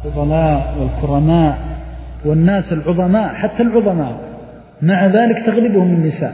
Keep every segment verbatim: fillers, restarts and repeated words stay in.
الفضلاء والكرماء والناس العظماء، حتى العظماء مع ذلك تغلبهم النساء.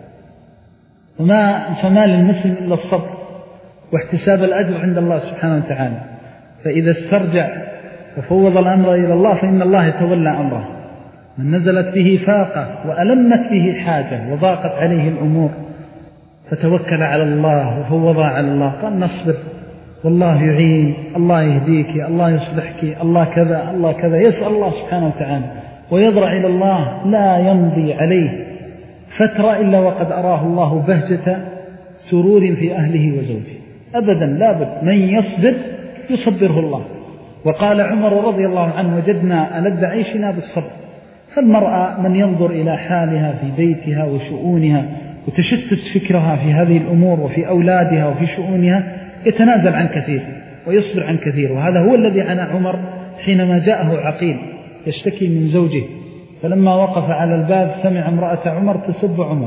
وما فما للمسلم إلا الصبر واحتساب الأجر عند الله سبحانه وتعالى. فإذا استرجع وفوض الأمر إلى الله فإن الله يتولى أمره. من نزلت به فاقة وألمت به حاجة وضاقت عليه الأمور فتوكل على الله وفوض على الله، قال نصبر والله يعين، الله يهديك، الله يصلحك، الله كذا الله كذا، يسأل الله سبحانه وتعالى ويضرع إلى الله. لا يمضي عليه فترة إلا وقد أراه الله بهجة سرور في أهله وزوجه أبدا، لابد من يصبر يصبره الله. وقال عمر رضي الله عنه وجدنا ألذ عيشنا بالصبر. فالمرأة من ينظر إلى حالها في بيتها وشؤونها وتشتت فكرها في هذه الأمور وفي أولادها وفي شؤونها يتنازل عن كثير ويصبر عن كثير. وهذا هو الذي عانى عمر حينما جاءه عقيل يشتكي من زوجه، فلما وقف على الباب سمع امرأة عمر تسب عمر،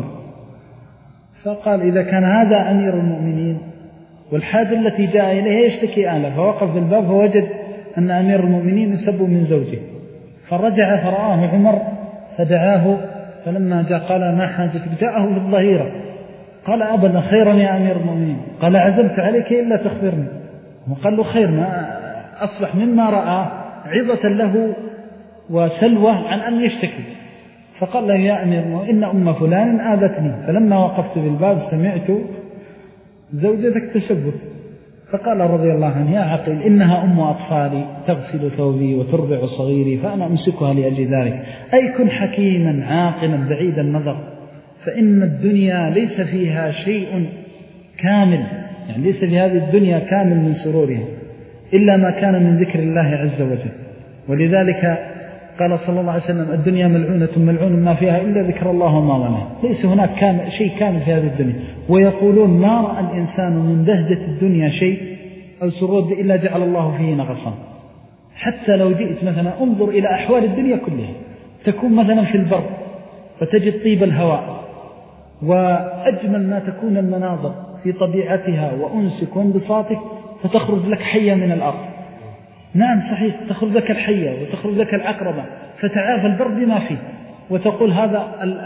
فقال إذا كان هذا أمير المؤمنين والحاجة التي جاء إليها يشتكي أهله، فوقف بالباب فوجد أن أمير المؤمنين يسب من زوجه، فرجع فرآه عمر فدعاه، فلما جاء قال ما حاجتك؟ جاءه في الظهيرة قال أبدا خيرا يا أمير المؤمنين، قال عزمت عليك إلا تخبرني، وقال له خير، ما أصبح مما رأى عظة له وسلوة عن أن يشتكي. فقال له يا أمير المؤمنين إن أم فلان آذتني، فلما وقفت بالباب سمعت زوجتك تسبك. فقال رضي الله عنه يا عقيل إنها أم أطفالي تغسل ثوبي وترضع صغيري فأنا أمسكها لأجل ذلك، أي كن حكيما عاقلا بعيد النظر، فإن الدنيا ليس فيها شيء كامل، يعني ليس في هذه الدنيا كامل من سرورها إلا ما كان من ذكر الله عز وجل. ولذلك قال صلى الله عليه وسلم الدنيا ملعونة ملعون ما فيها إلا ذكر الله وما ظلمه، ليس هناك كامل شيء كامل في هذه الدنيا. ويقولون ما رأى الإنسان من بهجة الدنيا شيء أو سرور إلا جعل الله فيه نغصا. حتى لو جئت مثلا انظر إلى أحوال الدنيا كلها، تكون مثلا في البر فتجد طيب الهواء وأجمل ما تكون المناظر في طبيعتها وأنسك وانبساطك، فتخرج لك حية من الأرض. نعم صحيح، تخرج لك الحية وتخرج لك العقربة، فتعافى البر بما فيه وتقول هذا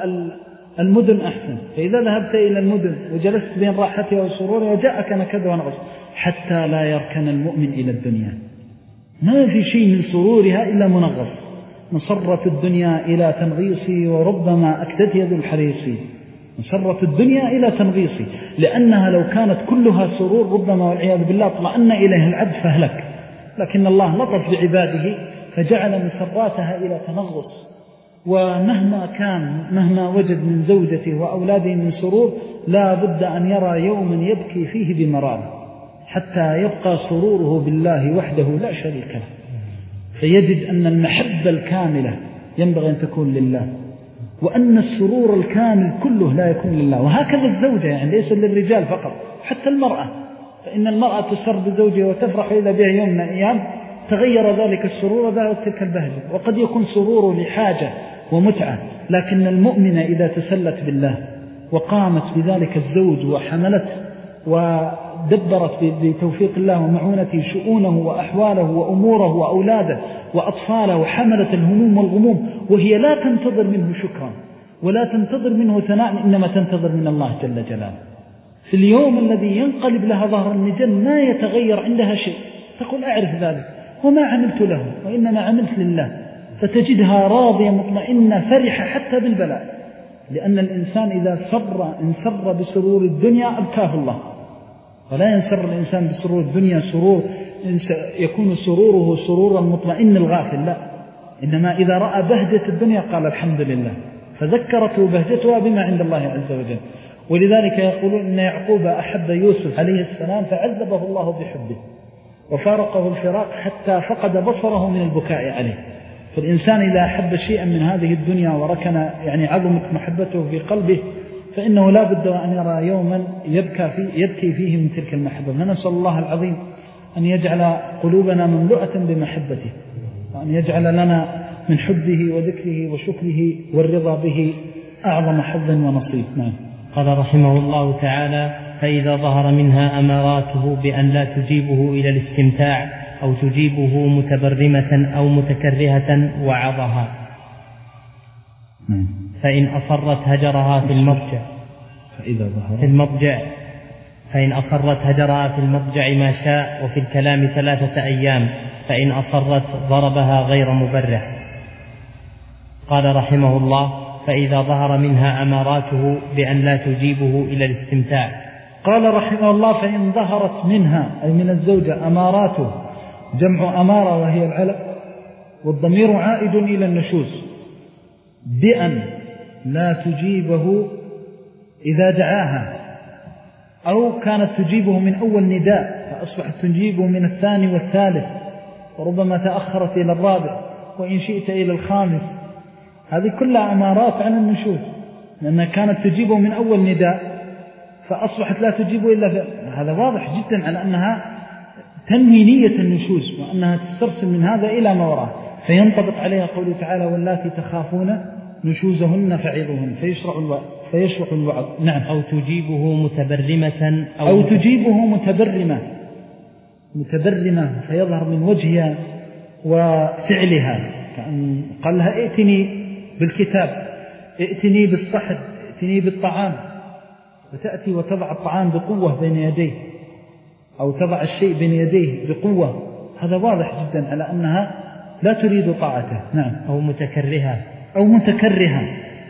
المدن أحسن. فإذا ذهبت إلى المدن وجلست بين راحتها وسرورها وجاءك نكد ونغص، حتى لا يركن المؤمن إلى الدنيا. ما في شيء من سرورها إلا منغص. مسرت الدنيا إلى تنغيصي وربما أكدت يد الحريصي. مسرت الدنيا إلى تنغيصي، لأنها لو كانت كلها سرور ربما والعياذ بالله اطمأن إليها العبد فهلك، لكن الله لطف بعباده فجعل مسراتها إلى تنغص. ومهما كان مهما وجد من زوجته وأولاده من سرور لا بد أن يرى يوما يبكي فيه بمرار حتى يبقى سروره بالله وحده لا شريك له، فيجد أن المحبة الكاملة ينبغي أن تكون لله، وأن السرور الكامل كله لا يكون لله. وهكذا الزوجة، يعني ليس للرجال فقط، حتى المرأة، فإن المرأة تسر بزوجها وتفرح إذا بها يوم من الأيام تغير ذلك السرور وذلك تلك البهجة. وقد يكون سروره لحاجة ومتعة، لكن المؤمن إذا تسلت بالله وقامت بذلك الزوج وحملت ودبرت بتوفيق الله ومعونته شؤونه وأحواله وأموره وأولاده وأطفاله، وحملت الهموم والغموم وهي لا تنتظر منه شكرا ولا تنتظر منه ثناء، إنما تنتظر من الله جل جلاله. في اليوم الذي ينقلب لها ظهر المجن ما يتغير عندها شيء، تقول أعرف ذلك وما عملت له وإنما عملت لله، فتجدها راضية مطمئنة فرحة حتى بالبلاء. لأن الإنسان إذا سر انسر بسرور الدنيا أبكاه الله، ولا ينسر الإنسان بسرور الدنيا سرور يكون سروره سرورا مطمئن الغافل، لا، إنما إذا رأى بهجة الدنيا قال الحمد لله، فذكرته بهجتها بما عند الله عز وجل. ولذلك يقولون إن يعقوب أحب يوسف عليه السلام فعذبه الله بحبه وفارقه الفراق حتى فقد بصره من البكاء عليه. فالإنسان إذا أحب شيئا من هذه الدنيا وركن يعني عظمت محبته في قلبه فإنه لا بد أن يرى يوما يبكى فيه يبكي فيه من تلك المحبة. فنسأل الله العظيم أن يجعل قلوبنا مملوءة بمحبته، وأن يجعل لنا من حبه وذكره وشكره والرضا به أعظم حظ ونصيب. نعم. قال رحمه الله تعالى: فإذا ظهر منها أماراته بأن لا تجيبه إلى الاستمتاع أو تجيبه متبرمة أو متكرهة وعظها. فإن أصرت هجرها في المضجع فإذا ظهر في المضجع فإن أصرت هجرها في المضجع ما شاء، وفي الكلام ثلاثة أيام. فإن أصرت ضربها غير مبرح. قال رحمه الله: فإذا ظهر منها أماراته بأن لا تجيبه إلى الاستمتاع. قال رحمه الله: فإن ظهرت منها أي من الزوجة أماراته، جمع أمارة وهي العلق، والضمير عائد إلى النشوز، بأن لا تجيبه إذا دعاها، أو كانت تجيبه من أول نداء فأصبحت تجيبه من الثاني والثالث، وربما تأخرت إلى الرابع، وإن شئت إلى الخامس. هذه كلها أمارات عن النشوز، لأنها كانت تجيبه من أول نداء فأصبحت لا تجيبه إلا في... هذا واضح جدا على أنها تنوي نية النشوز، وأنها تسترسل من هذا إلى ما وراه، فينطبق عليها قوله تعالى: واللاتي تخافون نشوزهن فعظوهن فيشرع الوعظ فيشرع الوعظ. نعم. أو تجيبه متبرمة أو, أو تجيبه متبرمة متبرمة فيظهر من وجهها وفعلها، كأن قال لها: ائتني بالكتاب، ائتني بالصحن، ائتني بالطعام، وتأتي وتضع الطعام بقوة بين يديه، أو تضع الشيء بين يديه بقوة. هذا واضح جدا على أنها لا تريد طاعته. نعم. أو متكرهة أو متكرهة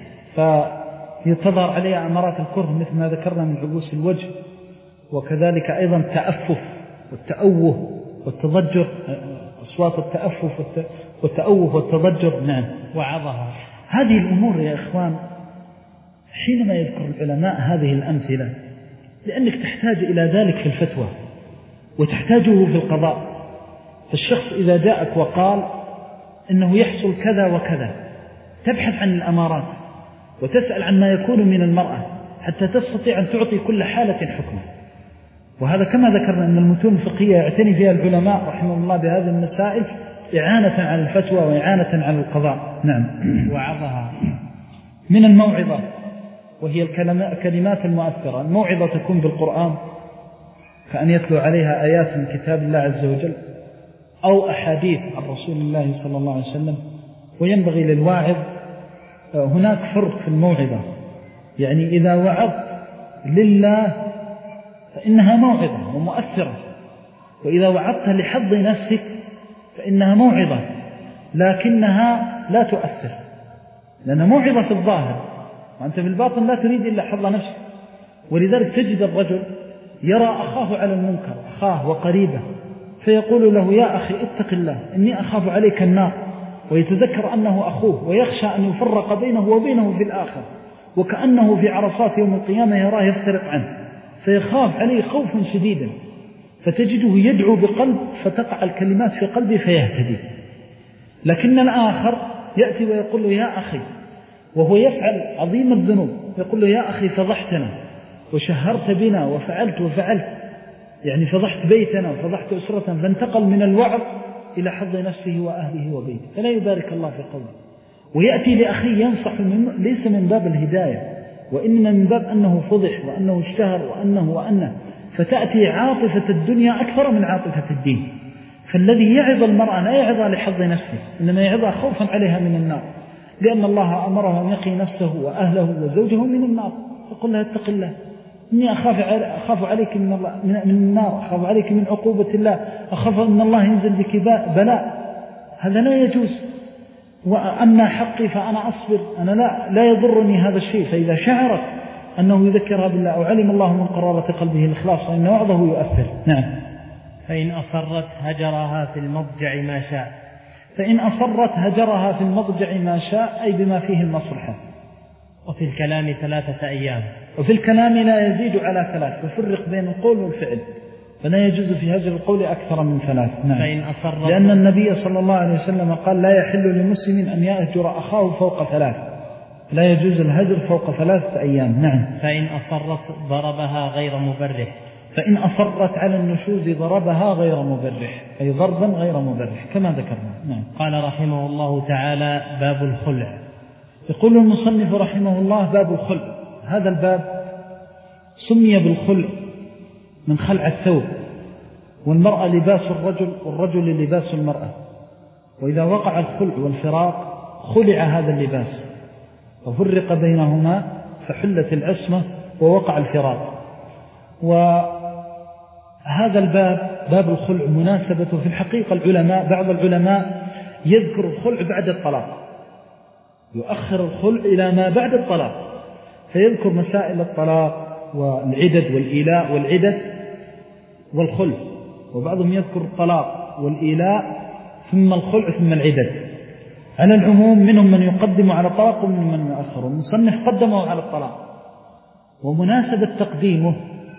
فيتظهر عليها أمارات الكره مثل ما ذكرنا من عبوس الوجه، وكذلك أيضا التأفف والتأوه والتضجر، أصوات التأفف والتأوه والتضجر. نعم. وعظها. هذه الأمور يا إخوان حينما يذكر العلماء هذه الأمثلة، لأنك تحتاج إلى ذلك في الفتوى وتحتاجه في القضاء. فالشخص إذا جاءك وقال إنه يحصل كذا وكذا، تبحث عن الأمارات وتسأل عن ما يكون من المرأة حتى تستطيع أن تعطي كل حالة حكمة. وهذا كما ذكرنا أن المتون الفقهية يعتني فيها العلماء رحمه الله بهذه المسائل إعانة على الفتوى وإعانة على القضاء. نعم. وعظها. من الموعظة وهي الكلمات المؤثرة. الموعظة تكون بالقرآن، كأن يتلو عليها آيات من كتاب الله عز وجل أو أحاديث عن رسول الله صلى الله عليه وسلم. وينبغي للواعظ، هناك فرق في الموعظة، يعني إذا وعظ لله فإنها موعظة ومؤثرة، وإذا وعظت لحظ نفسك فإنها موعظة لكنها لا تؤثر، لأنها موعظة في الظاهر وأنت في الباطن لا تريد إلا حظ نفسك. ولذلك تجد الرجل يرى أخاه على المنكر، أخاه وقريبه، فيقول له: يا أخي اتق الله إني أخاف عليك النار، ويتذكر أنه أخوه ويخشى أن يفرق بينه وبينه في الآخر، وكأنه في عرصات يوم القيامة يراه يفترق عنه، فيخاف عليه خوفا شديدا، فتجده يدعو بقلب فتقع الكلمات في قلبه فيهتدي. لكن الآخر يأتي ويقول له: يا أخي، وهو يفعل عظيم الذنوب، يقول له: يا أخي فضحتنا وشهرت بنا وفعلت وفعلت، يعني فضحت بيتنا وفضحت أسرتنا، فانتقل من الوعظ إلى حظ نفسه وأهله وبيته، فلا يبارك الله في قوله. ويأتي لأخيه ينصح من ليس من باب الهداية، وإنما من باب أنه فضح وأنه اشتهر وأنه وأنه، فتأتي عاطفة الدنيا أكثر من عاطفة الدين. فالذي يعظ المرأة لا يعظها لحظ نفسه، إنما يعظها خوفا عليها من النار، لأن الله أمره أن يقي نفسه وأهله وزوجه من النار، فقل لها: اتق الله إني أخاف أخاف عليك من الله من النار، أخاف عليك من عقوبة الله، أخاف أن الله ينزل بك بلاء. هذا لا يجوز. وأما حقي فأنا أصبر، أنا لا لا يضرني هذا الشيء. فإذا شعرت أنه يذكرها بالله أو علم الله من قرارة قلبه الإخلاص فإن وعظه يؤثر. نعم. فإن أصرت هجرها في المضجع ما شاء. فإن أصرت هجرها في المضجع ما شاء، أي بما فيه المصلحة. وفي الكلام ثلاثة أيام. وفي الكلام لا يزيد على ثلاث، ففرق بين القول والفعل، فلا يجوز في هجر القول أكثر من ثلاث. نعم. فإن أصرت، لأن النبي صلى الله عليه وسلم قال: لا يحل لمسلم أن يهجر أخاه فوق ثلاث، لا يجوز الهجر فوق ثلاثة أيام. نعم. فإن أصرت ضربها غير مبرح. فإن أصرت على النشوز ضربها غير مبرح، أي ضربا غير مبرح كما ذكرنا. نعم. قال رحمه الله تعالى: باب الخلع. يقول المصنف رحمه الله: باب الخلع. هذا الباب سمي بالخلع من خلع الثوب، والمرأة لباس الرجل والرجل لباس المرأة، وإذا وقع الخلع والفراق خلع هذا اللباس وفرق بينهما فحلت العصمة ووقع الفراق. وهذا الباب باب الخلع مناسبته في الحقيقة العلماء بعض العلماء يذكر الخلع بعد الطلاق، يؤخر الخلع إلى ما بعد الطلاق، فيذكر مسائل الطلاق والعدد والإيلاء والعدد والخلع، وبعضهم يذكر الطلاق والإيلاء ثم الخلع ثم العدد. على العموم منهم من يقدم على الطلاق ومنهم من يؤخر، المصنف قدمه على الطلاق، ومناسبة تقديمه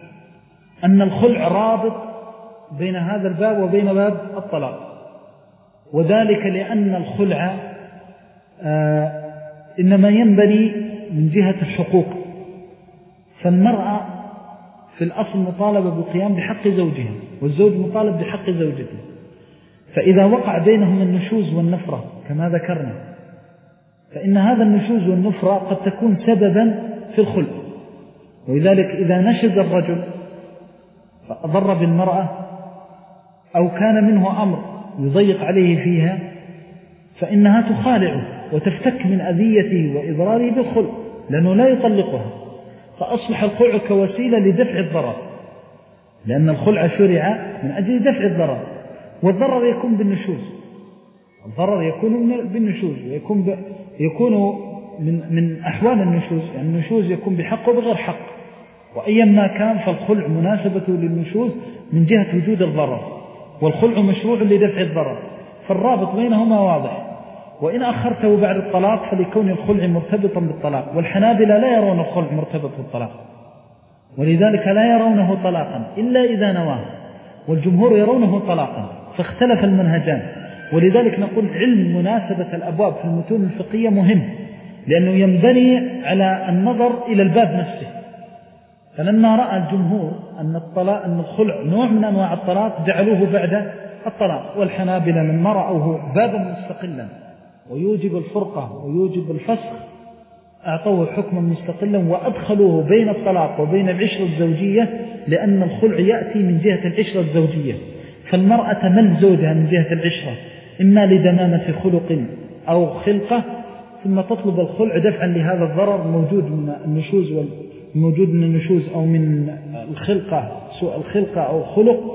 أن الخلع رابط بين هذا الباب وبين باب الطلاق، وذلك لأن الخلع آه إنما ينبني من جهة الحقوق، فالمرأة في الأصل مطالبة بالقيام بحق زوجها، والزوج مطالب بحق زوجته، فإذا وقع بينهم النشوز والنفرة كما ذكرنا فإن هذا النشوز والنفرة قد تكون سببا في الخلع. ولذلك إذا نشز الرجل فأضر بالمرأة أو كان منه أمر يضيق عليه فيها فإنها تخالعه وتفتك من أذيته وإضراره بالخلع، لأنه لا يطلقها، فأصبح الخلع كوسيلة لدفع الضرر، لأن الخلع شرع من أجل دفع الضرر، والضرر يكون بالنشوز، الضرر يكون بالنشوز ويكون ب... يكون من من أحوال النشوز، يعني النشوز يكون بحق وبغير حق، وأيا ما كان فالخلع مناسبته للنشوز من جهة وجود الضرر، والخلع مشروع لدفع الضرر، فالرابط بينهما واضح. وإن أخرته بعد الطلاق فلكون الخلع مرتبطا بالطلاق، والحنابلة لا يرون الخلع مرتبط بالطلاق، ولذلك لا يرونه طلاقا إلا إذا نواه، والجمهور يرونه طلاقا، فاختلف المنهجان. ولذلك نقول علم مناسبة الأبواب في المتون الفقهية مهم، لأنه ينبني على النظر إلى الباب نفسه. فلما رأى الجمهور أن الطلاق أن الخلع نوع من أنواع الطلاق جعلوه بعد الطلاق، والحنابلة لما رأوه بابا مستقلا ويوجب الفرقة ويوجب الفسخ أعطوه حكما مستقلا وأدخلوه بين الطلاق وبين العشرة الزوجية، لأن الخلع يأتي من جهة العشرة الزوجية، فالمرأة تمل زوجها من جهة العشرة إما لدمامة خلق أو خلقة، ثم تطلب الخلع دفعا لهذا الضرر موجود من النشوز موجود من النشوز أو من الخلقة سوء الخلقة أو خلق،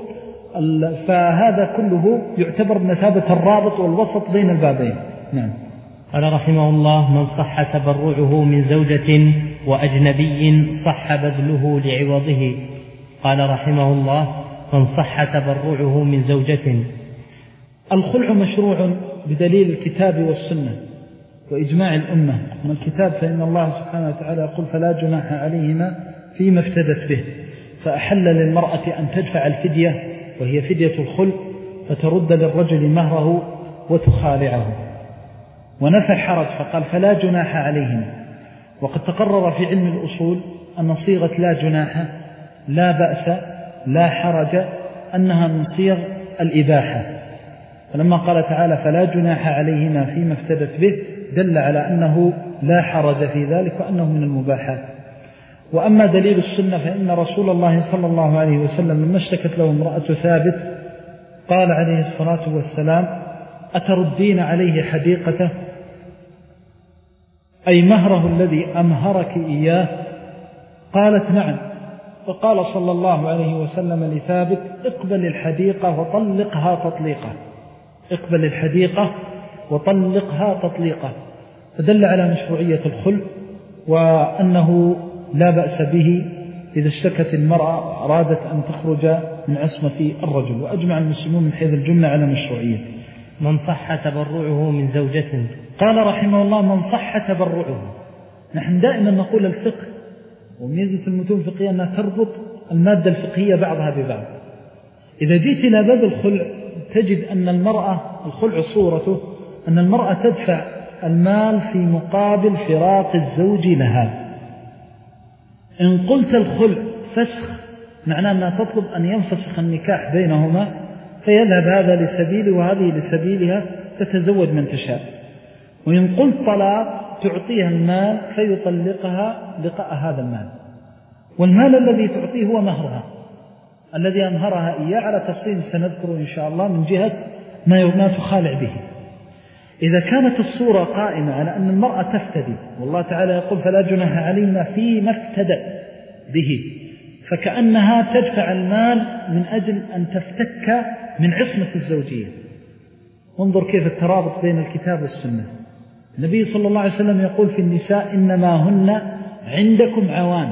فهذا كله يعتبر مثابة الرابط والوسط بين البابين. نعم. قال رحمه الله: من صح تبرعه من زوجة وأجنبي صح بذله لعوضه. قال رحمه الله: من صح تبرعه من زوجة. الخلع مشروع بدليل الكتاب والسنة وإجماع الأمة. من الكتاب فإن الله سبحانه وتعالى يقول: فلا جناح عليهما فيما افتدت به، فأحل للمرأة أن تدفع الفدية وهي فدية الخلع فترد للرجل مهره وتخالعه، ونفى الحرج فقال: فلا جناح عليهما. وقد تقرر في علم الأصول أن صيغة لا جناح لا بأس لا حرج أنها من صيغ الإباحة، فلما قال تعالى: فلا جناح عليهما فيما افتدت به دل على أنه لا حرج في ذلك وأنه من المباحات. وأما دليل السنة فإن رسول الله صلى الله عليه وسلم لما اشتكت له امرأة ثابت قال عليه الصلاة والسلام: أتردين عليه حديقته، أي مهره الذي أمهرك إياه؟ قالت: نعم. فقال صلى الله عليه وسلم لثابت: اقبل الحديقة وطلقها تطليقة، اقبل الحديقة وطلقها تطليقة. فدل على مشروعية الخلع وأنه لا بأس به إذا اشتكت المرأة أرادت أن تخرج من عصمة الرجل، وأجمع المسلمون من حيث الجملة على مشروعية. من صح تبرعه من زوجة. قال رحمه الله: من صح تبرعه. نحن دائما نقول الفقه وميزة المتون الفقهية أنها تربط المادة الفقهية بعضها ببعض. إذا جيت إلى باب الخلع تجد أن المرأة الخلع صورته أن المرأة تدفع المال في مقابل فراق الزوج لها. إن قلت الخلع فسخ معناه أنها تطلب أن ينفسخ النكاح بينهما، فيذهب هذا لسبيله وهذه لسبيلها، تتزوج من تشاء. وإن قلت طلاق تعطيها المال فيطلقها لقاء هذا المال، والمال الذي تعطيه هو مهرها، الذي أنهرها إياه على تفصيل سنذكره إن شاء الله من جهة ما تخالع به. إذا كانت الصورة قائمة على أن المرأة تفتدي، والله تعالى يقول فلا جناح علينا فيما افتدت به، فكأنها تدفع المال من أجل أن تفتك من عصمة الزوجية. انظر كيف الترابط بين الكتاب والسنة. النبي صلى الله عليه وسلم يقول في النساء إنما هن عندكم عوان،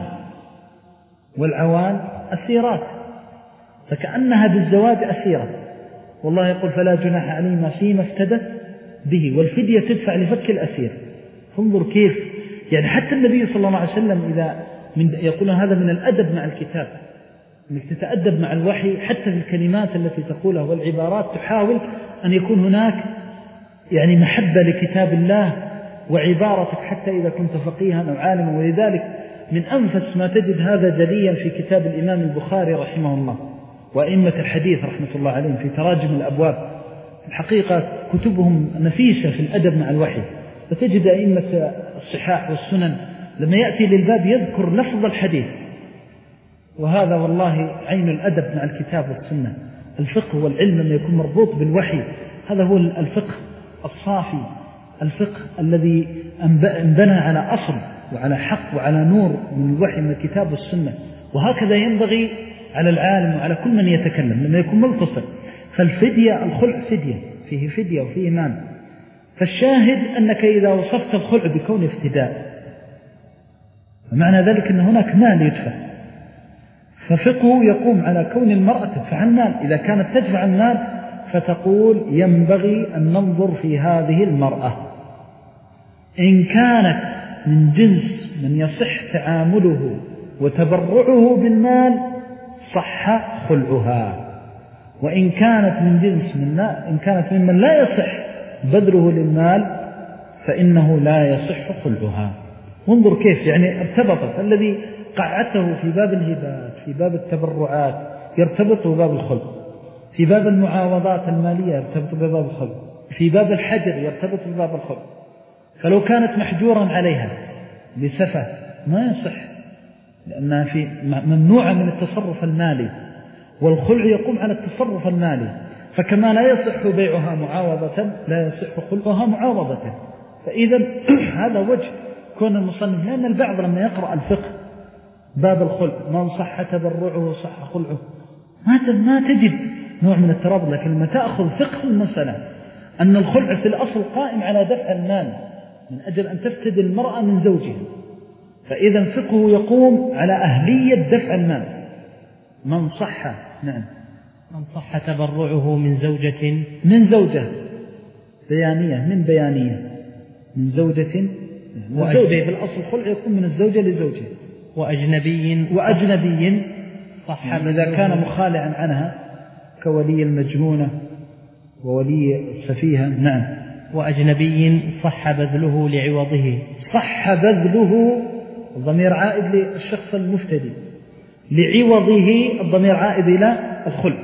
والعوان أسيرات، فكأنها بالزواج أسيرة، والله يقول فلا جناح علينا فيما افتدت به، والفدية تدفع لفك الأسير. فانظر كيف يعني حتى النبي صلى الله عليه وسلم إذا من يقول هذا من الأدب مع الكتاب، أنك تتأدب مع الوحي حتى في الكلمات التي تقولها والعبارات، تحاول أن يكون هناك يعني محبة لكتاب الله وعبارتك حتى إذا كنت فقيها أو عالما. ولذلك من أنفس ما تجد هذا جليا في كتاب الإمام البخاري رحمه الله وأئمة الحديث رحمة الله عليهم في تراجم الأبواب. الحقيقة كتبهم نفيسة في الأدب مع الوحي، فتجد أئمة الصحاح والسنن لما يأتي للباب يذكر لفظ الحديث، وهذا والله عين الأدب مع الكتاب والسنة. الفقه والعلم لما يكون مربوط بالوحي هذا هو الفقه الصافي، الفقه الذي انبنى على أصل وعلى حق وعلى نور من الوحي من الكتاب والسنة. وهكذا ينبغي على العالم وعلى كل من يتكلم لما يكون ملتصق. فالفدية الخلع فدية، فيه فدية وفيه مال. فالشاهد أنك إذا وصفت الخلع بكون افتداء فمعنى ذلك أن هناك مال يدفع، ففقه يقوم على كون المرأة تدفع المال. إذا كانت تدفع المال فتقول ينبغي أن ننظر في هذه المرأة، إن كانت من جنس من يصح تعامله وتبرعه بالمال صح خلعها، وإن كانت من جنس من لا إن كانت ممن لا يصح بذله للمال فإنه لا يصح خلعها. وانظر كيف يعني ارتبطت. الذي قعدته في باب الهبات في باب التبرعات يرتبط بباب الخلع، في باب المعاوضات المالية يرتبط بباب الخلع، في باب الحجر يرتبط بباب الخلع. فلو كانت محجورا عليها لسفة ما يصح، لأنها في ممنوعة من التصرف المالي، والخلع يقوم على التصرف المالي. فكما لا يصح بيعها معاوضة لا يصح خلعها معاوضة. فإذا هذا وجه كون المصنف، لأن البعض لما يقرأ الفقه باب الخلع من صح تبرعه صح خلعه ما تجد نوع من الترابط. لكن لما تأخذ فقه المسألة أن الخلع في الأصل قائم على دفع المال من أجل أن تفتدي المرأة من زوجها، فإذا فقه يقوم على أهلية دفع المال. من صح نعم من صح تبرعه من زوجة من زوجة بيانية من بيانية من زوجة وزوجة في الأصل خلع يكون من الزوجة لزوجها وأجنبي وأجنبي صح إذا كان مخالعا عنها كولي المجنونة وولي السفيهة. نعم. وأجنبي صح بذله لعوضه. صح بذله الضمير عائد للشخص المفتدي، لعوضه الضمير عائد إلى الخلع.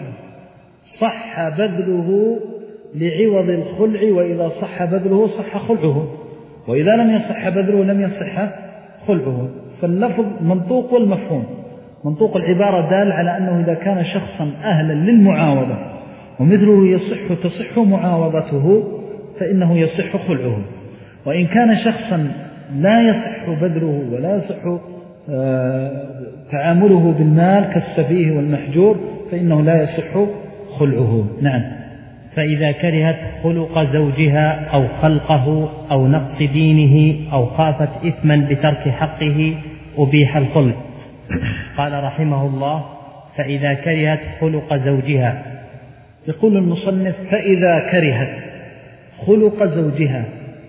صح بذله لعوض الخلع، وإذا صح بذله صح خلعه، وإذا لم يصح بذله لم يصح خلعه. فاللفظ منطوق والمفهوم. منطوق العبارة دال على أنه إذا كان شخصا أهلا للمعاوضة ومثله يصح تصح معاوضته فإنه يصح خلعه، وإن كان شخصا لا يصح بذله ولا يصح تعامله بالمال كالسفيه والمحجور فإنه لا يصح خلعه. نعم. فإذا كرهت خلق زوجها أو خلقه أو نقص دينه أو خافت إثما بترك حقه أبيح الخلع. قال رحمه الله: فإذا كرهت خلق زوجها. يقول المصنف: فإذا كرهت خلق زوجها.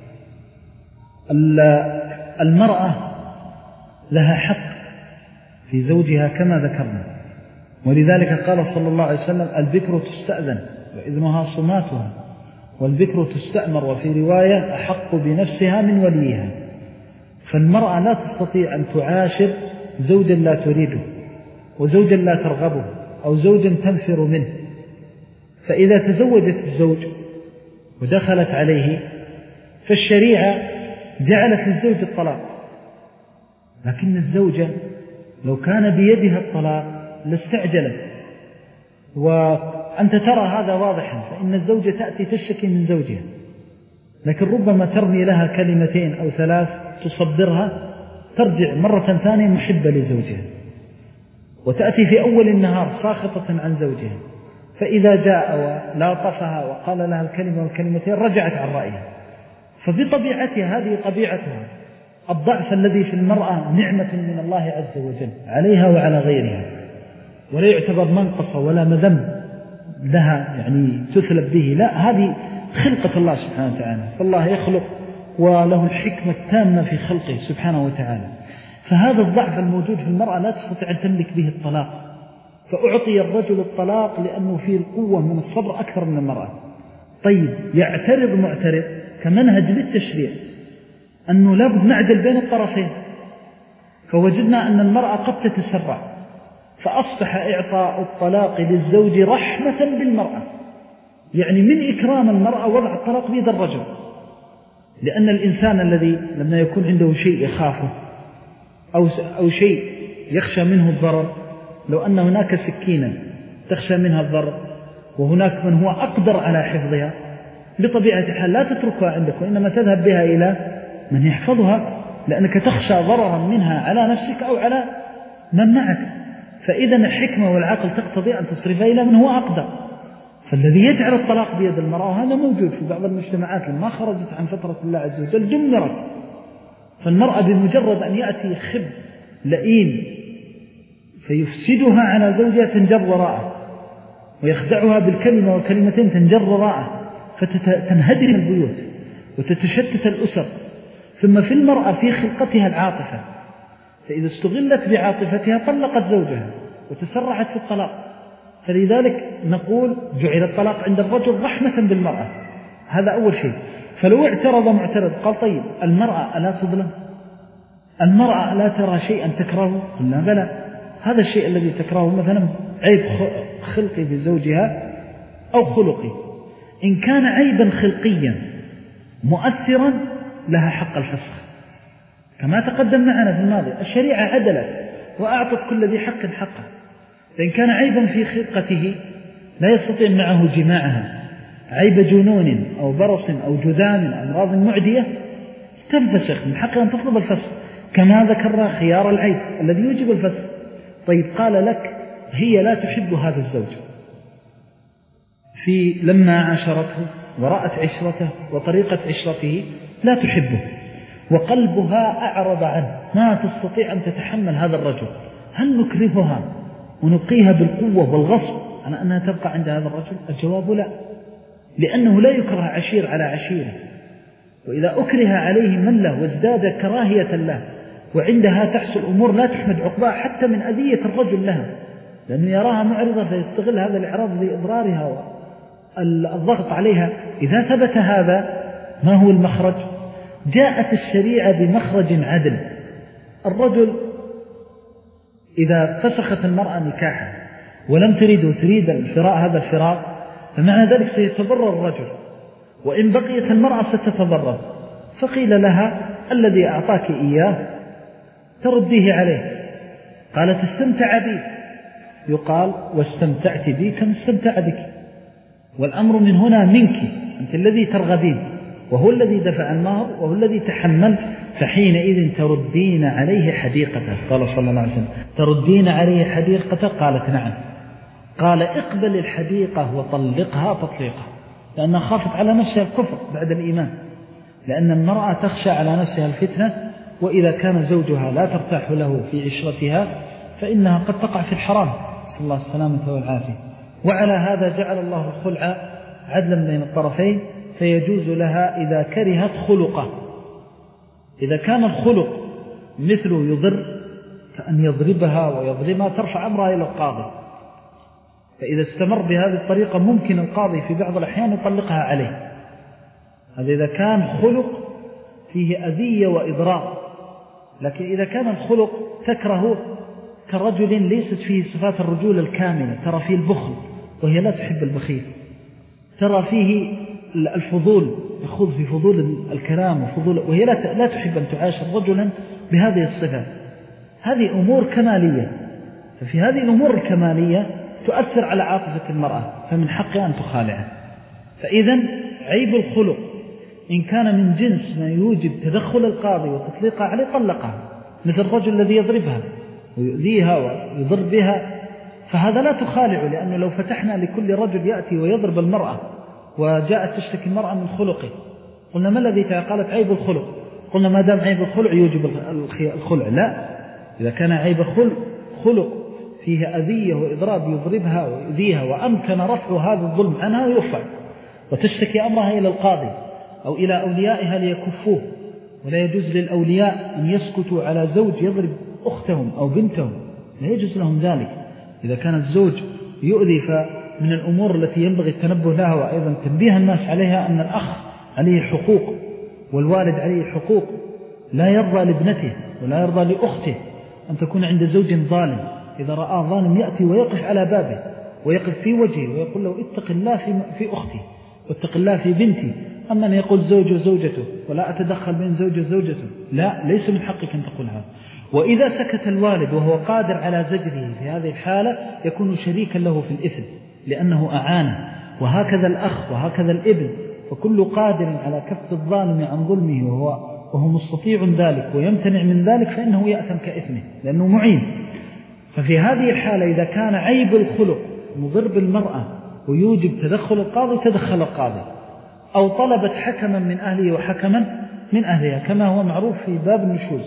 المرأة لها حق في زوجها كما ذكرنا، ولذلك قال صلى الله عليه وسلم: البكر تستأذن وإذنها صماتها، والبكر تستأمر، وفي رواية أحق بنفسها من وليها. فالمرأة لا تستطيع أن تعاشر زوجا لا تريده وزوجا لا ترغبه أو زوجا تنفر منه. فإذا تزوجت الزوج ودخلت عليه فالشريعة جعلت للزوج الطلاق، لكن الزوجة لو كان بيدها الطلاق لاستعجلت وأنت ترى هذا واضحا، فإن الزوجة تأتي تشتكي من زوجها، لكن ربما ترمي لها كلمتين أو ثلاث تصبرها، ترجع مرة ثانية محبة لزوجها، وتأتي في أول النهار ساخطة عن زوجها، فإذا جاء ولاطفها وقال لها الكلمة والكلمتين رجعت عن رأيها. فبطبيعتها هذه طبيعتها، الضعف الذي في المرأة نعمة من الله عز وجل عليها وعلى غيرها، ولا يعتبر منقصة ولا مذم لها يعني تثلب به، لا، هذه خلقة الله سبحانه وتعالى، فالله يخلق وله الحكمة التامة في خلقه سبحانه وتعالى. فهذا الضعف الموجود في المرأة لا تستطيع أن تملك به الطلاق، فأعطي الرجل الطلاق لأنه فيه القوة من الصبر أكثر من المرأة. طيب، يعترض معترض كمنهج للتشريع أنه لابد نعدل بين الطرفين، فوجدنا أن المرأة قد تتسرع، فأصبح إعطاء الطلاق للزوج رحمة بالمرأة، يعني من إكرام المرأة وضع الطلاق بيد الرجل، لأن الإنسان الذي لما يكون عنده شيء يخافه أو أو شيء يخشى منه الضرر، لو أن هناك سكينا تخشى منها الضرر وهناك من هو أقدر على حفظها، بطبيعة الحال لا تتركها عندك، وإنما تذهب بها إلى من يحفظها، لأنك تخشى ضررا منها على نفسك أو على من معك. فإذا الحكمة والعقل تقتضي أن تصرفها إلى من هو أقدر. فالذي يجعل الطلاق بيد المرأة، وهذا موجود في بعض المجتمعات لما خرجت عن فترة الله عز وجل دمرت، فالمرأة بمجرد أن يأتي خب لئيم فيفسدها على زوجها تنجر وراءه، ويخدعها بالكلمة والكلمتين تنجر وراءه، فتنهدم البيوت وتتشتت الأسر. ثم في المرأة في خلقتها العاطفة، فإذا استغلت بعاطفتها طلقت زوجها وتسرعت في الطلاق. فلذلك نقول جعل الطلاق عند الرجل رحمة بالمرأة، هذا أول شيء. فلو اعترض معترض قال طيب المرأة ألا تظلم؟ المرأة ألا ترى شيئا تكرهه؟ قلنا بلى، هذا الشيء الذي تكرهه مثلا عيب خلقي في زوجها أو خلقي، إن كان عيبا خلقيا مؤثرا لها حق الفسخ كما تقدم معنا في الماضي. الشريعة عدلت وأعطت كل ذي حق حقه، فإن كان عيبا في خلقته لا يستطيع معه جماعها، عيب جنون أو برص أو جذام أو أمراض معدية، تنفسخ، من حقها أن تطلب الفسخ، كما ذكرنا خيار العيب الذي يوجب الفسخ. طيب، قال لك هي لا تحب هذا الزوج، في لما عاشرته ورأت عشرته وطريقة عشرته لا تحبه، وقلبها أعرض عنه، ما تستطيع أن تتحمل هذا الرجل، هل نكرهها ونبقيها بالقوة والغصب على أنها تبقى عند هذا الرجل؟ الجواب لا، لأنه لا يكره عشير على عشيره، وإذا أكره عليه من له وازداد كراهية له، وعندها تحصل أمور لا تحمد عقباها حتى من أذية الرجل لها، لأنه يراها معرضة فيستغل هذا الإعراض لإضرارها والضغط عليها. إذا ثبت هذا، ما هو المخرج؟ جاءت الشريعة بمخرج عدل. الرجل إذا فسخت المرأة نكاحا ولم تريد وتريد الفراق، هذا الفراق، فمعنى ذلك سيتضرر الرجل، وإن بقيت المرأة ستتضرر. فقيل لها الذي أعطاك إياه ترديه عليه، قالت استمتع بي، يقال واستمتعت بي كما استمتع بك، والأمر من هنا منك، أنت الذي ترغبين، وهو الذي دفع المهر وهو الذي تحمل، فحينئذ تردين عليه حديقته. قال صلى الله عليه وسلم تردين عليه حديقته؟ قالت نعم. قال اقبل الحديقة وطلقها تطليقها، لأنها خافت على نفسها الكفر بعد الإيمان، لأن المرأة تخشى على نفسها الفتنة، وإذا كان زوجها لا ترتاح له في عشرتها فإنها قد تقع في الحرام، صلى الله السلامة والعافية. وعلى هذا جعل الله الخلع عدلا بين الطرفين، فيجوز لها إذا كرهت خلقه. إذا كان الخلق مثله يضر كأن يضربها ويظلمها، ترفع أمرها إلى القاضي، فإذا استمر بهذه الطريقة ممكن القاضي في بعض الأحيان يطلقها عليه. هذا إذا كان خلق فيه أذية وإضرار. لكن إذا كان الخلق تكره كرجل ليست فيه صفات الرجولة الكاملة، ترى فيه البخل وهي لا تحب البخيل، ترى فيه الفضول، يخوض في فضول الكلام وفضول، وهي لا تحب أن تعاشر رجلا بهذه الصفات، هذه أمور كمالية. ففي هذه الأمور الكمالية تؤثر على عاطفة المرأة، فمن حقها أن تخالعه. فإذا عيب الخلق إن كان من جنس ما يوجب تدخل القاضي وتطليقها عليه طلقها، مثل الرجل الذي يضربها ويؤذيها ويضر بها، فهذا لا تخالع، لأنه لو فتحنا لكل رجل يأتي ويضرب المرأة وجاءت تشتكي المرأة من خلقه، قلنا ما الذي قالت عيب الخلق، قلنا ما دام عيب الخلق يوجب الخلع. لا، إذا كان عيب خلق خلق فيه أذية وإضراب يضربها ويؤذيها وأمكن رفع هذا الظلم عنها يرفع، وتشتكي أمرها إلى القاضي أو إلى أوليائها ليكفوه. ولا يجوز للأولياء أن يسكتوا على زوج يضرب أختهم أو بنتهم، لا يجوز لهم ذلك. إذا كان الزوج يؤذي، فمن الأمور التي ينبغي التنبه لها وأيضا تنبيه الناس عليها أن الأخ عليه حقوق والوالد عليه حقوق، لا يرضى لابنته ولا يرضى لأخته أن تكون عند زوج ظالم. إذا رأى ظالم يأتي ويقف على بابه ويقف في وجهه ويقول له اتق الله في أختي واتق الله في بنتي. أما أن يقول زوج وزوجته ولا أتدخل بين زوج وزوجته، لا، ليس من حقك أن تقول هذا. وإذا سكت الوالد وهو قادر على زجره في هذه الحالة يكون شريكا له في الإثم، لأنه أعانه. وهكذا الأخ وهكذا الابن، فكل قادر على كف الظالم عن ظلمه وهو, وهو مستطيع ذلك ويمتنع من ذلك فإنه يأثم كإثمه لأنه معين. ففي هذه الحالة إذا كان عيب الخلق مضر بالمرأة ويوجب تدخل القاضي تدخل القاضي، أو طلبت حكما من أهله وحكما من أهلها كما هو معروف في باب النشوز.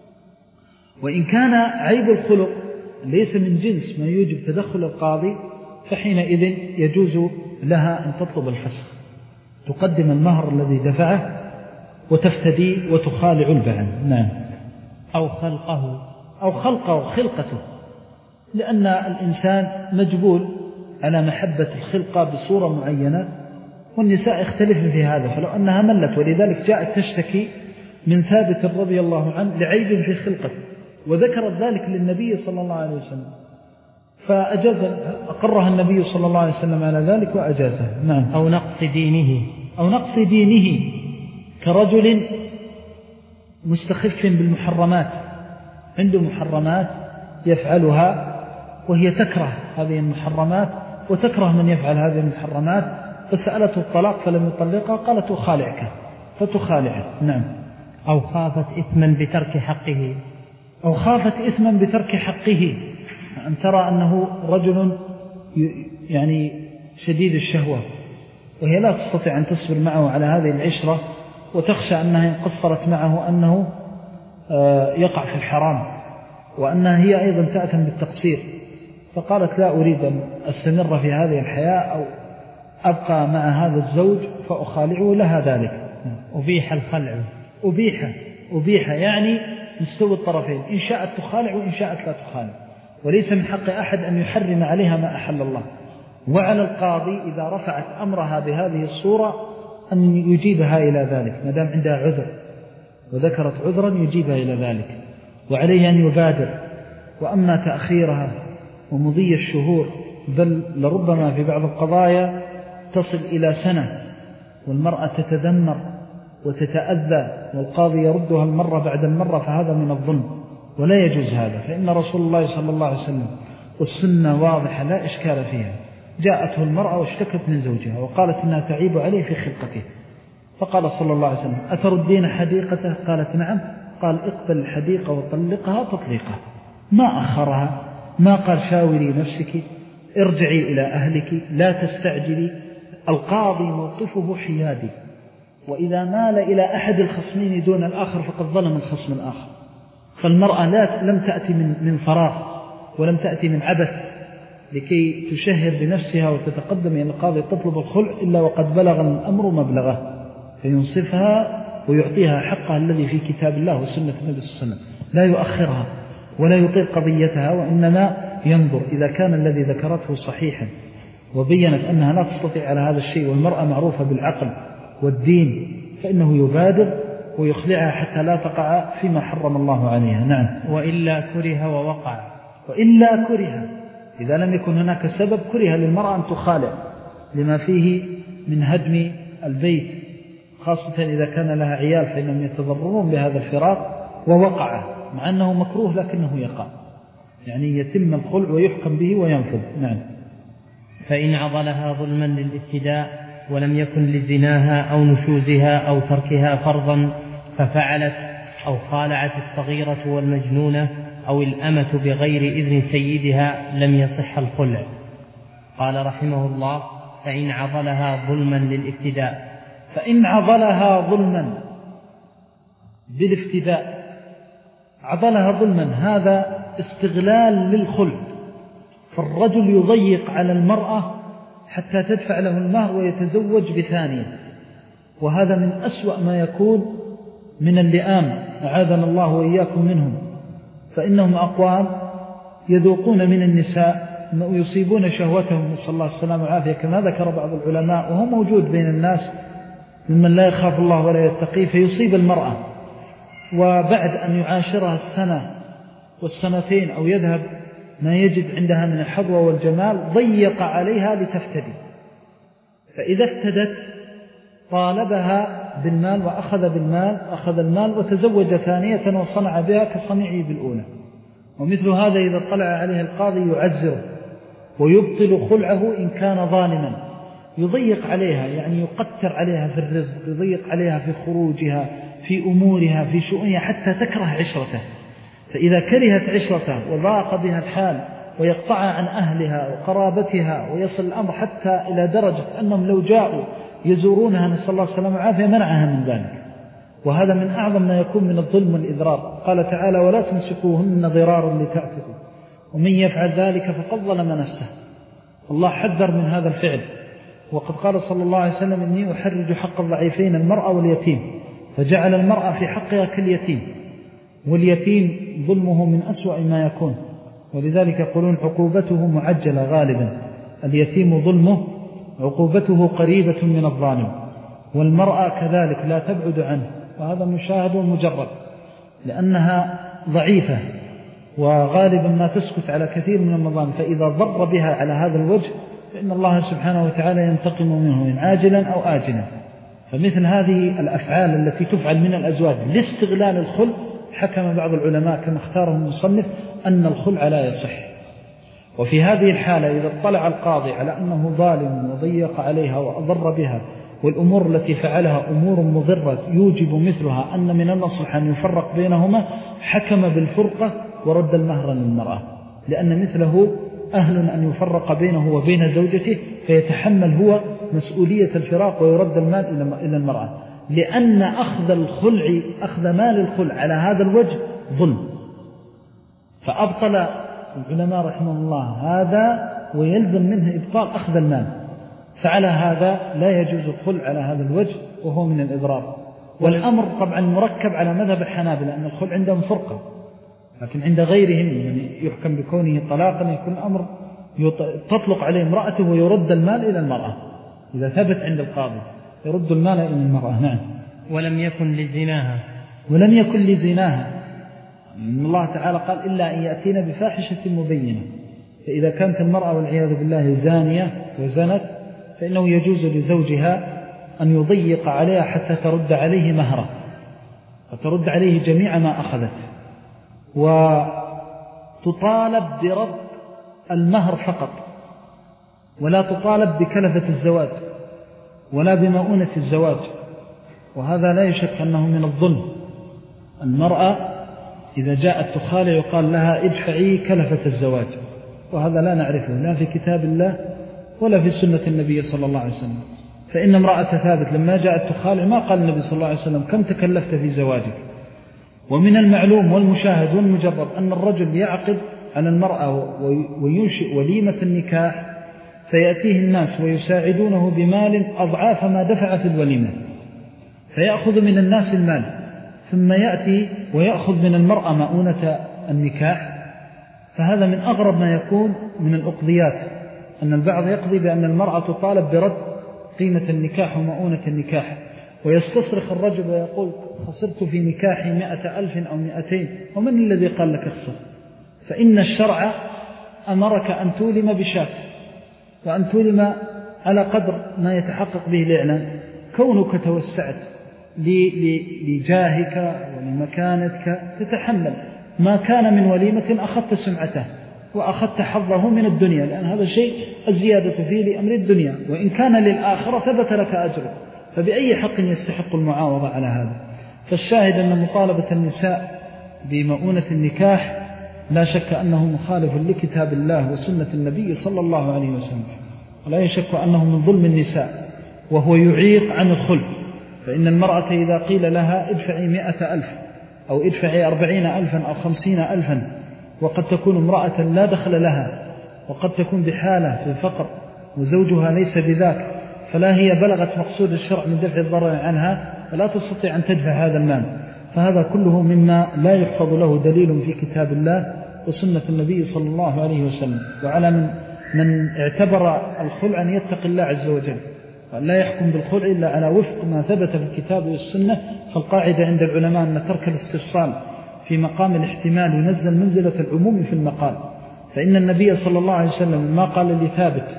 وإن كان عيب الخلق ليس من جنس ما يوجب تدخل القاضي فحينئذ يجوز لها أن تطلب الفسخ، تقدم المهر الذي دفعه وتفتدي وتخالع البعن. نعم. أو خلقه أو خلقه خلقته، لأن الإنسان مجبول على محبة الخلقة بصورة معينة، والنساء يختلفن في هذا. فلو أنها ملت، ولذلك جاءت تشتكي من ثابت رضي الله عنه لعيب في خلقته، وذكرت ذلك للنبي صلى الله عليه وسلم فأجاز، أقرها النبي صلى الله عليه وسلم على ذلك وأجازها. نعم. أو نقص دينه أو نقص دينه، كرجل مستخف بالمحرمات، عنده محرمات يفعلها وهي تكره هذه المحرمات وتكره من يفعل هذه المحرمات، فسألته الطلاق فلم يطلقها، قالت أخالعك فتخالعه. نعم. أو خافت إثما بترك حقه أو خافت إثما بترك حقه، أن ترى أنه رجل يعني شديد الشهوة وهي لا تستطيع أن تصبر معه على هذه العشرة، وتخشى أنها إن قصرت معه أنه يقع في الحرام، وأنها هي أيضا تأثم بالتقصير، فقالت لا أريد أن أستمر في هذه الحياة أو أبقى مع هذا الزوج فأخالعه، لها ذلك. أبيح الخلع. أبيح أبيح يعني مستوى الطرفين، إن شاءت تخالع وإن شاءت لا تخالع، وليس من حق أحد أن يحرم عليها ما أحل الله. وعلى القاضي إذا رفعت أمرها بهذه الصورة أن يجيبها إلى ذلك، ما دام عندها عذر وذكرت عذرا يجيبها إلى ذلك، وعليه أن يبادر. وأما تأخيرها ومضي الشهور، بل لربما في بعض القضايا تصل إلى سنة والمرأة تتدمر وتتأذى والقاضي يردها المرة بعد المرة، فهذا من الظلم ولا يجوز هذا. فإن رسول الله صلى الله عليه وسلم والسنة واضحة لا إشكال فيها، جاءته المرأة واشتكت من زوجها وقالت إنها تعيب عليه في خلقته، فقال صلى الله عليه وسلم أتردين حديقته؟ قالت نعم. قال اقبل الحديقة وطلقها تطليقها، ما أخرها، ما قال شاوري نفسك، ارجعي إلى أهلك، لا تستعجلي. القاضي موقفه حيادي، وإذا مال إلى أحد الخصمين دون الآخر فقد ظلم الخصم الآخر. فالمرأة لا لم تأتي من, من فراغ ولم تأتي من عبث لكي تشهر بنفسها وتتقدم إلى القاضي تطلب الخلع، إلا وقد بلغ الأمر مبلغه فينصفها ويعطيها حقها الذي في كتاب الله وسنة النبي صلى الله عليه وسلم، لا يؤخرها ولا يطيل قضيتها، وإنما ينظر إذا كان الذي ذكرته صحيحا وبينت أنها لا تستطيع على هذا الشيء، والمرأة معروفة بالعقل والدين، فإنه يبادر ويخلعها حتى لا تقع فيما حرم الله عليها. نعم. وإلا كره ووقع. وإلا كره، إذا لم يكن هناك سبب كره للمرأة أن تخالع لما فيه من هدم البيت، خاصة إذا كان لها عيال فإنهم يتضررون بهذا الفراق. ووقع مع أنه مكروه لكنه يقع، يعني يتم الخلع ويحكم به وينفذ. نعم. فإن عضلها ظلما للابتداء ولم يكن لزناها أو نشوزها أو تركها فرضا ففعلت أو خالعت الصغيرة والمجنونة أو الأمة بغير إذن سيدها لم يصح الخلع. قال رحمه الله: فإن عضلها ظلما للابتداء فإن عضلها ظلما بالافتداء، عضلها ظلما هذا استغلال للخلع، فالرجل يضيق على المرأة حتى تدفع له المهر ويتزوج بثانية، وهذا من أسوأ ما يكون من اللئام، أعاذنا الله وإياكم منهم. فإنهم أقوام يذوقون من النساء ويصيبون شهوتهم، نسأل الله السلامة والعافية، كما ذكر بعض العلماء وهو موجود بين الناس ممن لا يخاف الله ولا يتقي، فيصيب المرأة وبعد أن يعاشرها السنة والسنتين أو يذهب ما يجد عندها من الحظوة والجمال ضيق عليها لتفتدي، فإذا افتدت طالبها بالمال وأخذ بالمال أخذ المال وتزوج ثانية وصنع بها كصنيعه بالأولى. ومثل هذا إذا طلع عليه القاضي يعزره ويبطل خلعه إن كان ظالما، يضيق عليها، يعني يقتر عليها في الرزق، يضيق عليها في خروجها في أمورها في شؤونها حتى تكره عشرته. فإذا كرهت عشرته وضاق بها الحال ويقطع عن أهلها وقرابتها ويصل الأمر حتى إلى درجة أنهم لو جاءوا يزورونها نسأل الله السلامة والعافية منعها من ذلك. وهذا من أعظم ما يكون من الظلم والإضرار. قال تعالى: ولا تمسكوهن ضرارا لتعتدوا ومن يفعل ذلك فقد ظلم نفسه. الله حذر من هذا الفعل، وقد قال صلى الله عليه وسلم: إني أحرج حق الضعيفين المرأة واليتيم، فجعل المرأة في حقها كاليتيم، واليتيم ظلمه من أسوأ ما يكون، ولذلك يقولون عقوبته معجلة غالبا. اليتيم ظلمه عقوبته قريبة من الظالم، والمرأة كذلك لا تبعد عنه، وهذا مشاهد ومجرد، لأنها ضعيفة وغالبا ما تسكت على كثير من المظالم، فإذا ضر بها على هذا الوجه فإن الله سبحانه وتعالى ينتقم منه إن عاجلا أو آجلا. فمثل هذه الأفعال التي تفعل من الأزواج لاستغلال الخلع، حكم بعض العلماء كما اختاره المصنف أن الخلع لا يصح. وفي هذه الحالة إذا اطلع القاضي على أنه ظالم وضيق عليها وأضر بها، والأمور التي فعلها أمور مضرة يوجب مثلها أن من المصلحة أن يفرق بينهما، حكم بالفرقة ورد المهر للمرأة، لأن مثله أهل أن يفرق بينه وبين زوجته، فيتحمل هو مسؤولية الفراق ويرد المال إلى المرأة، لأن أخذ الخلع أخذ مال الخلع على هذا الوجه ظلم. فأبطل العلماء رحمه الله هذا، ويلزم منه إبطال أخذ المال. فعلى هذا لا يجوز الخلع على هذا الوجه، وهو من الإضرار. والأمر طبعا مركب على مذهب الحنابلة، لأن الخلع عندهم فرقة، لكن عند غيرهم يعني يحكم بكونه طلاقا يكون الأمر تطلق عليه امرأته ويرد المال إلى المرأة إذا ثبت عند القاضي، يرد المال إلى المرأة. نعم. ولم يكن لزناها ولم يكن لزناها إن الله تعالى قال: إلا أن يأتينا بفاحشة مبينة. فإذا كانت المرأة والعياذ بالله زانية وزنت، فإنه يجوز لزوجها أن يضيق عليها حتى ترد عليه مهره، وترد عليه جميع ما أخذت، وتطالب برد المهر فقط، ولا تطالب بكلفة الزواج ولا بمؤونة الزواج. وهذا لا يشك أنه من الظلم. المرأة إذا جاءت تخالع يقال لها: ادفعي كلفة الزواج، وهذا لا نعرفه لا في كتاب الله ولا في سنة النبي صلى الله عليه وسلم. فإن امرأة ثابت لما جاءت تخالع ما قال النبي صلى الله عليه وسلم: كم تكلفت في زواجك؟ ومن المعلوم والمشاهد والمجرد أن الرجل يعقد على المرأة وينشئ وليمة النكاح، فيأتيه الناس ويساعدونه بمال أضعاف ما دفع في الوليمة، فيأخذ من الناس المال، ثم يأتي ويأخذ من المرأة مؤونة النكاح. فهذا من أغرب ما يكون من الأقضيات، أن البعض يقضي بأن المرأة تطالب برد قيمة النكاح ومؤونة النكاح، ويستصرخ الرجل ويقول: خسرت في نكاحي مئة ألف أو مئتين. ومن الذي قال لك اخسر؟ فإن الشرع أمرك أن تولم بشاة، وأن تولم على قدر ما يتحقق به الإعلان. كونك توسعت لجاهك ولمكانتك تتحمل ما كان من وليمة أخذت سمعته، وأخذت حظه من الدنيا، لأن هذا شيء الزيادة فيه لأمر الدنيا، وإن كان للآخرة ثبت لك أجره، فبأي حق يستحق المعاوضة على هذا؟ فالشاهد أن مطالبة النساء بمؤونة النكاح لا شك أنه مخالف لكتاب الله وسنة النبي صلى الله عليه وسلم، ولا يشك أنه من ظلم النساء، وهو يعيق عن الخلع. فإن المرأة إذا قيل لها ادفعي مئة ألف أو ادفعي أربعين ألفا أو خمسين ألفا، وقد تكون امرأة لا دخل لها، وقد تكون بحالة في فقر وزوجها ليس بذاك، فلا هي بلغت مقصود الشرع من دفع الضرر عنها ولا تستطيع أن تدفع هذا المال، فهذا كله مما لا يحفظ له دليل في كتاب الله وسنة النبي صلى الله عليه وسلم. وعلى من, من اعتبر الخلع أن يتقي الله عز وجل ولا يحكم بالخلع إلا على وفق ما ثبت في الكتاب والسنة. فالقاعدة عند العلماء أن ترك الاستفصال في مقام الاحتمال ينزل منزلة العموم في المقال. فإن النبي صلى الله عليه وسلم ما قال لثابت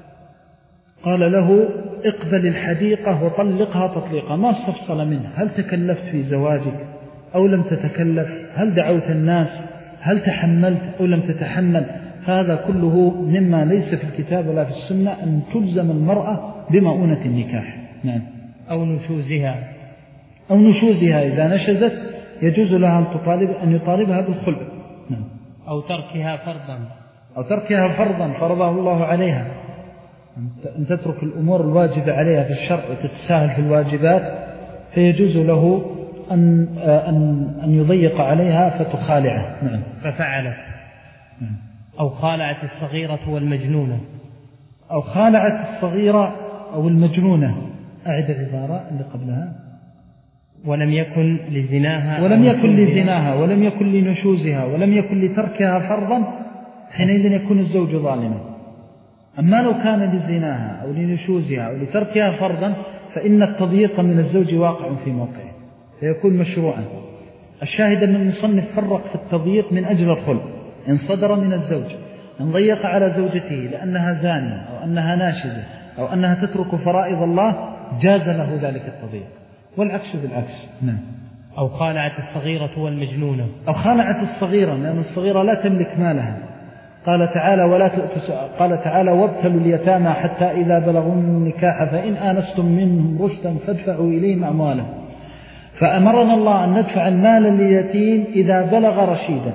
قال له اقبل الحديقة وطلقها تطليقا، ما استفصل منه هل تكلفت في زواجك أو لم تتكلف، هل دعوت الناس، هل تحملت أو لم تتحمل. هذا كله مما ليس في الكتاب ولا في السنة أن تلزم المرأة بمؤونة النكاح. نعم. أو نشوزها أو نشوزها إذا نشزت يجوز لها أن تطالب أن يطالبها بالخلع. نعم. أو تركها فرضا أو تركها فرضا فرضه الله عليها، أن تترك الأمور الواجبة عليها في الشرع وتتساهل في الواجبات، فيجوز له أن, أن, أن يضيق عليها فتخالعه. نعم. ففعلت. نعم. أو خالعت الصغيرة والمجنونة أو خالعت الصغيرة أو المجنونة. أعد العبارة اللي قبلها. ولم يكن لزناها ولم يكن لزناها ولم يكن لنشوزها ولم يكن لتركها فرضا، حينئذ يكون الزوج ظالما. أما لو كان لزناها أو لنشوزها أو لتركها فرضا فإن التضييق من الزوج واقع في موقعه فيكون مشروعا. الشاهد أن المصنف فرق في التضييق من أجل الخلع. إن صدر من الزوج إن ضيق على زوجته لأنها زانية أو أنها ناشزة أو أنها تترك فرائض الله جاز له ذلك التضييق، والعكس بالعكس. نعم. أو خالعت الصغيرة والمجنونة أو خالعت الصغيرة، لأن الصغيرة لا تملك مالها. قال تعالى ولا قال تعالى وابتلوا اليتامى حتى إذا بلغوا النكاح فإن آنستم منهم رشدا فادفعوا إليهم أموالهم. فأمرنا الله أن ندفع المال لليتيم إذا بلغ رشيدا،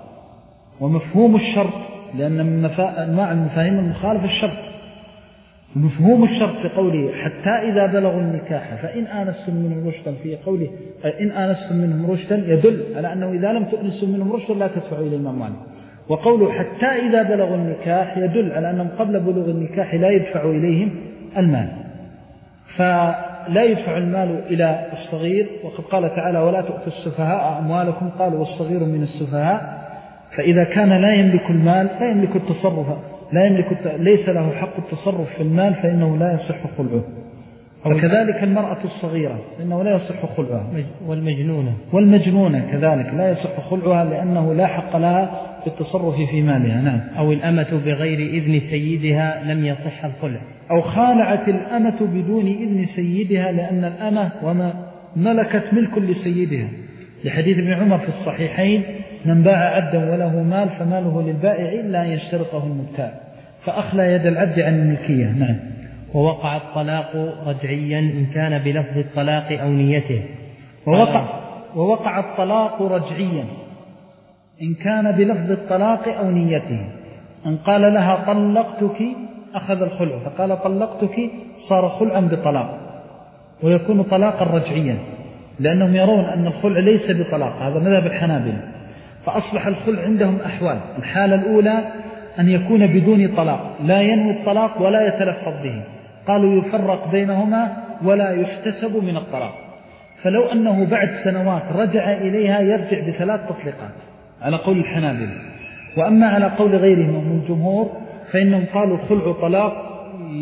ومفهوم الشرط لأن من أنواع المفاهيم المخالفة الشرط، مفهوم الشرط في قوله حتى إذا بلغوا النكاح فإن آنستم منهم رشدا، في قوله إن آنستم منهم رشدا يدل على أنه إذا لم تؤنسوا منهم رشدا لا تدفعوا إليهم أموالهم. وقوله حتى إذا بلغوا النكاح يدل على أنهم قبل بلوغ النكاح لا يدفعوا إليهم المال، فلا يدفع المال إلى الصغير. وقد قال تعالى ولا تؤتوا السفهاء أموالكم، قالوا والصغير من السفهاء. فإذا كان لا يملك المال لا يملك التصرف لا يملك ليس له حق التصرف في المال فإنه لا يصح خلعه. وكذلك المرأة الصغيرة فإنه لا يصح خلعها. والمجنونة والمجنونة كذلك لا يصح خلعها لأنه لا حق لها بالتصرف في مالها. نعم. أو الأمة بغير إذن سيدها لم يصح الخلع. أو خالعت الأمة بدون إذن سيدها، لأن الأمة وما ملكت ملك لسيدها، لحديث ابن عمر في الصحيحين من باع عبدا وله مال فماله للبائع إلا أن يشترطه المبتاع، فأخلى يد العبد عن الملكية. نعم. ووقع الطلاق رجعيا إن كان بلفظ الطلاق أو نيته. ووقع, ووقع الطلاق رجعيا إن كان بلفظ الطلاق أو نيته. أن قال لها طلقتك أخذ الخلع، فقال طلقتك صار خلعا بطلاق، ويكون طلاقا رجعيا، لأنهم يرون أن الخلع ليس بطلاق، هذا مذهب الحنابلة. فأصبح الخلع عندهم أحوال. الحالة الأولى أن يكون بدون طلاق لا ينوي الطلاق ولا يتلفظ به، قالوا يفرق بينهما ولا يحتسب من الطلاق. فلو أنه بعد سنوات رجع إليها يرجع بثلاث تطليقات على قول الحنابلة. وأما على قول غيرهم من الجمهور فإنهم قالوا الخلع طلاق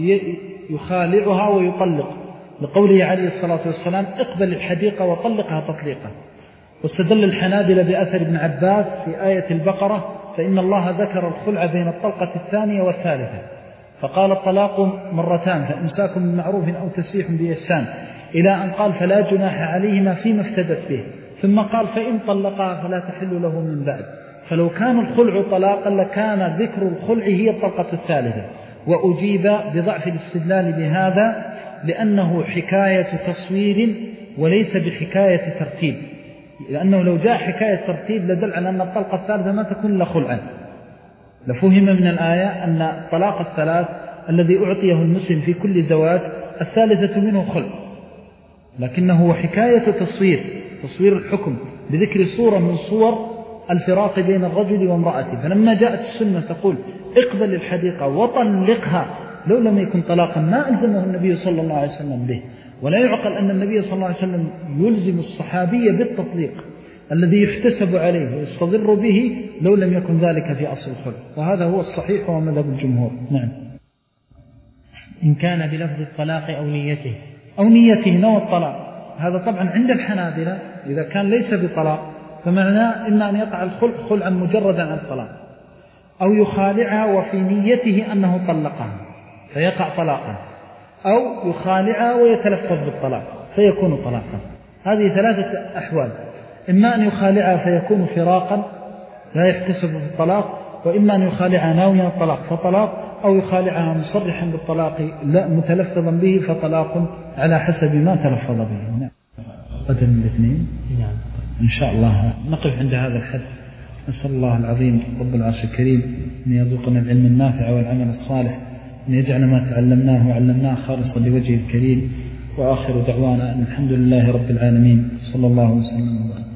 يخالعها ويطلق، لقوله عليه الصلاة والسلام اقبل الحديقة وطلقها تطليقا. واستدل الحنابلة بأثر ابن عباس في آية البقرة فإن الله ذكر الخلع بين الطلقة الثانية والثالثة، فقال الطلاق مرتان فإمساك بمعروف أو تسريح بإحسان، إلى أن قال فلا جناح عليهما فيما افتدت به، ثم قال فإن طلقها فلا تحل له من بعد، فلو كان الخلع طلاقا لكان ذكر الخلع هي الطلقة الثالثة، وأجيب بضعف الاستدلال بهذا لأنه حكاية تصوير وليس بحكاية ترتيب، لأنه لو جاء حكاية ترتيب لدل على أن الطلقة الثالثة ما تكون إلا خلعا، لفهم من الآية أن الطلاق الثلاث الذي أعطيه المسلم في كل زواج الثالثة منه خلع، لكنه حكاية تصوير تصوير الحكم بذكر صورة من صور الفراق بين الرجل وامرأته. فلما جاءت السنة تقول اقبل الحديقة وطلقها لو لم يكن طلاقا ما ألزمه النبي صلى الله عليه وسلم به، ولا يعقل أن النبي صلى الله عليه وسلم يلزم الصحابية بالتطليق الذي يحتسب عليه ويستضر به لو لم يكن ذلك في أصل الخلع، وهذا هو الصحيح ومذهب الجمهور. نعم. إن كان بلفظ الطلاق أو نيته أو نيته نوى الطلاق، هذا طبعا عند الحنابلة إذا كان ليس بطلاق فمعناه إما أن يقع الخلع خلعا مجردا عن الطلاق، أو يخالعها وفي نيته أنه طلقها فيقع طلاقا، أو يخالعها ويتلفظ بالطلاق فيكون طلاقا. هذه ثلاثة أحوال، إما أن يخالعها فيكون فراقا لا يحتسب بالطلاق، وإما أن يخالعها ناويا الطلاق فطلاق، أو يخالعها مصرحا بالطلاق لا متلفظا به فطلاق على حسب ما تلفظ به. نعم. قدم الاثنين. نعم. إن شاء الله نقف عند هذا الحد. نسأل الله العظيم رب العرش الكريم أن يرزقنا العلم النافع والعمل الصالح، أن يجعل ما تعلمناه وعلمناه خالصا لوجهه الكريم، وآخر دعوانا أن الحمد لله رب العالمين، صلى الله وسلم وبارك.